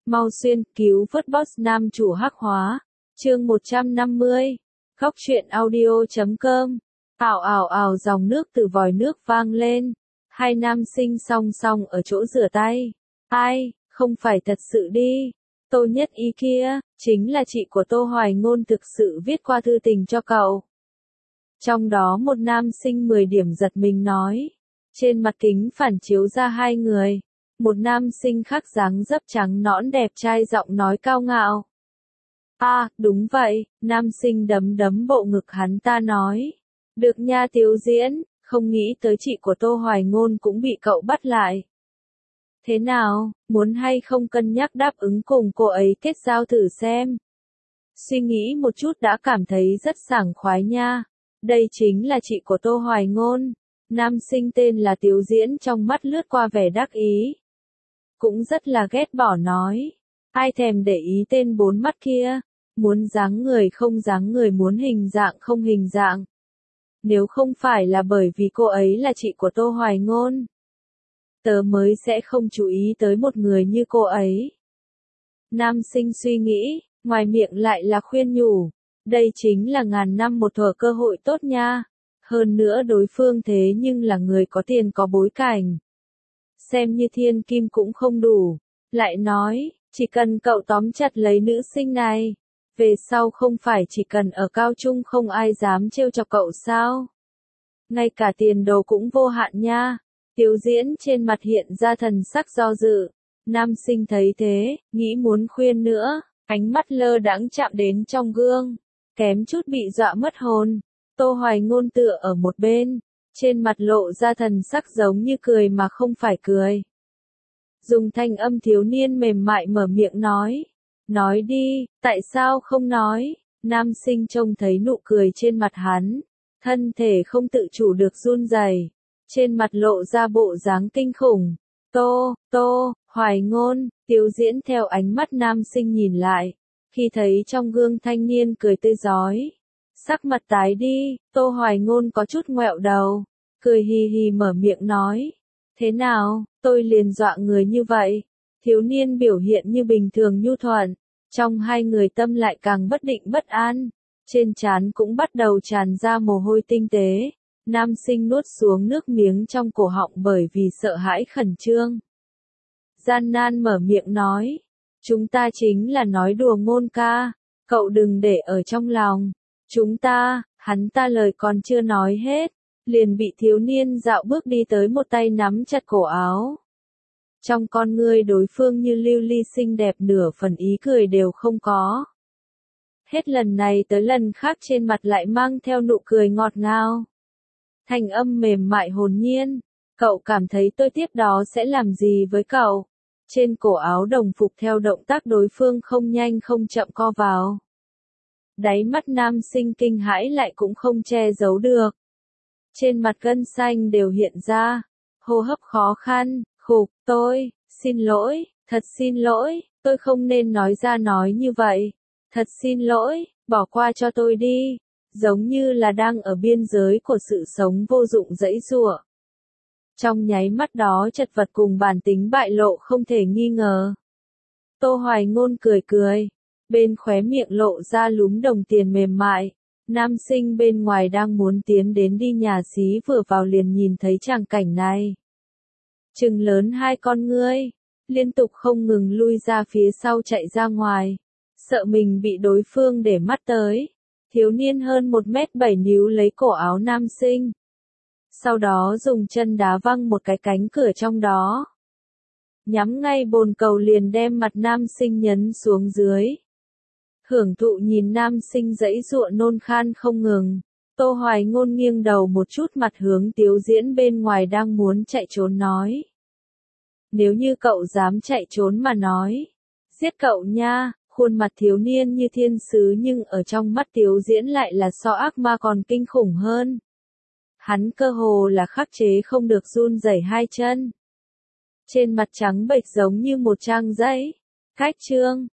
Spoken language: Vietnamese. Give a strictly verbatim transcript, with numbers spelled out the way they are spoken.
Mau xuyên cứu vớt boss nam chủ hắc hóa. Chương một trăm năm mươi. Góc truyện audio chấm com. Ào ào ào dòng nước từ vòi nước vang lên. Hai nam sinh song song ở chỗ rửa tay. Ai, không phải thật sự đi. Tô Nhất Ý kia, chính là chị của Tô Hoài Ngôn thực sự viết qua thư tình cho cậu. Trong đó một nam sinh mười điểm giật mình nói. Trên mặt kính phản chiếu ra hai người. Một nam sinh khác dáng dấp trắng nõn đẹp trai giọng nói cao ngạo. À, đúng vậy, nam sinh đấm đấm bộ ngực hắn ta nói. Được nha Tiếu Diễn, không nghĩ tới chị của Tô Hoài Ngôn cũng bị cậu bắt lại. Thế nào, muốn hay không cân nhắc đáp ứng cùng cô ấy kết giao thử xem. Suy nghĩ một chút đã cảm thấy rất sảng khoái nha. Đây chính là chị của Tô Hoài Ngôn. Nam sinh tên là Tiếu Diễn trong mắt lướt qua vẻ đắc ý. Cũng rất là ghét bỏ nói. Ai thèm để ý tên bốn mắt kia. Muốn dáng người không dáng người, muốn hình dạng không hình dạng. Nếu không phải là bởi vì cô ấy là chị của Tô Hoài Ngôn, tớ mới sẽ không chú ý tới một người như cô ấy. Nam sinh suy nghĩ, ngoài miệng lại là khuyên nhủ. Đây chính là ngàn năm một thuở cơ hội tốt nha. Hơn nữa đối phương thế nhưng là người có tiền có bối cảnh. Xem như thiên kim cũng không đủ. Lại nói, chỉ cần cậu tóm chặt lấy nữ sinh này. Về sau không phải chỉ cần ở cao trung không ai dám trêu chọc cậu sao. Ngay cả tiền đồ cũng vô hạn nha. Tiếu Diễn trên mặt hiện ra thần sắc do dự. Nam sinh thấy thế, nghĩ muốn khuyên nữa. Ánh mắt lơ đãng chạm đến trong gương. Kém chút bị dọa mất hồn. Tô Hoài Ngôn tựa ở một bên. Trên mặt lộ ra thần sắc giống như cười mà không phải cười. Dùng thanh âm thiếu niên mềm mại mở miệng nói. Nói đi, tại sao không nói? Nam sinh trông thấy nụ cười trên mặt hắn. Thân thể không tự chủ được run rẩy. Trên mặt lộ ra bộ dáng kinh khủng. Tô, Tô, Hoài Ngôn, Tiếu Diễn theo ánh mắt nam sinh nhìn lại. Khi thấy trong gương thanh niên cười tươi rói. Sắc mặt tái đi, Tô Hoài Ngôn có chút ngoẹo đầu. Cười hì hì mở miệng nói. Thế nào, tôi liền dọa người như vậy. Thiếu niên biểu hiện như bình thường nhu thuận. Trong hai người tâm lại càng bất định bất an. Trên trán cũng bắt đầu tràn ra mồ hôi tinh tế. Nam sinh nuốt xuống nước miếng trong cổ họng bởi vì sợ hãi khẩn trương. Gian nan mở miệng nói. Chúng ta chính là nói đùa Ngôn ca. Cậu đừng để ở trong lòng. Chúng ta, hắn ta lời còn chưa nói hết. Liền bị thiếu niên dạo bước đi tới một tay nắm chặt cổ áo. Trong con ngươi đối phương như lưu ly xinh đẹp nửa phần ý cười đều không có. Hết lần này tới lần khác trên mặt lại mang theo nụ cười ngọt ngào. Thanh âm mềm mại hồn nhiên. Cậu cảm thấy tôi tiếp đó sẽ làm gì với cậu? Trên cổ áo đồng phục theo động tác đối phương không nhanh không chậm co vào. Đáy mắt nam sinh kinh hãi lại cũng không che giấu được. Trên mặt gân xanh đều hiện ra. Hô hấp khó khăn, khục, tôi, xin lỗi, thật xin lỗi, tôi không nên nói ra nói như vậy. Thật xin lỗi, bỏ qua cho tôi đi. Giống như là đang ở biên giới của sự sống vô dụng dãy giụa. Trong nháy mắt đó chật vật cùng bản tính bại lộ không thể nghi ngờ. Tô Hoài Ngôn cười cười. Bên khóe miệng lộ ra lúm đồng tiền mềm mại. Nam sinh bên ngoài đang muốn tiến đến đi nhà xí vừa vào liền nhìn thấy tràng cảnh này. Trừng lớn hai con ngươi. Liên tục không ngừng lui ra phía sau chạy ra ngoài. Sợ mình bị đối phương để mắt tới. Thiếu niên hơn một mét bảy níu lấy cổ áo nam sinh. Sau đó dùng chân đá văng một cái cánh cửa trong đó. Nhắm ngay bồn cầu liền đem mặt nam sinh nhấn xuống dưới. Hưởng thụ nhìn nam sinh dãy giụa nôn khan không ngừng. Tô Hoài Ngôn nghiêng đầu một chút mặt hướng Tiếu Diễn bên ngoài đang muốn chạy trốn nói. Nếu như cậu dám chạy trốn mà nói. Giết cậu nha. Khuôn mặt thiếu niên như thiên sứ nhưng ở trong mắt Tiếu Diễn lại là so ác ma còn kinh khủng hơn. Hắn cơ hồ là khắc chế không được run rẩy hai chân. Trên mặt trắng bệch giống như một trang giấy. Cách chương.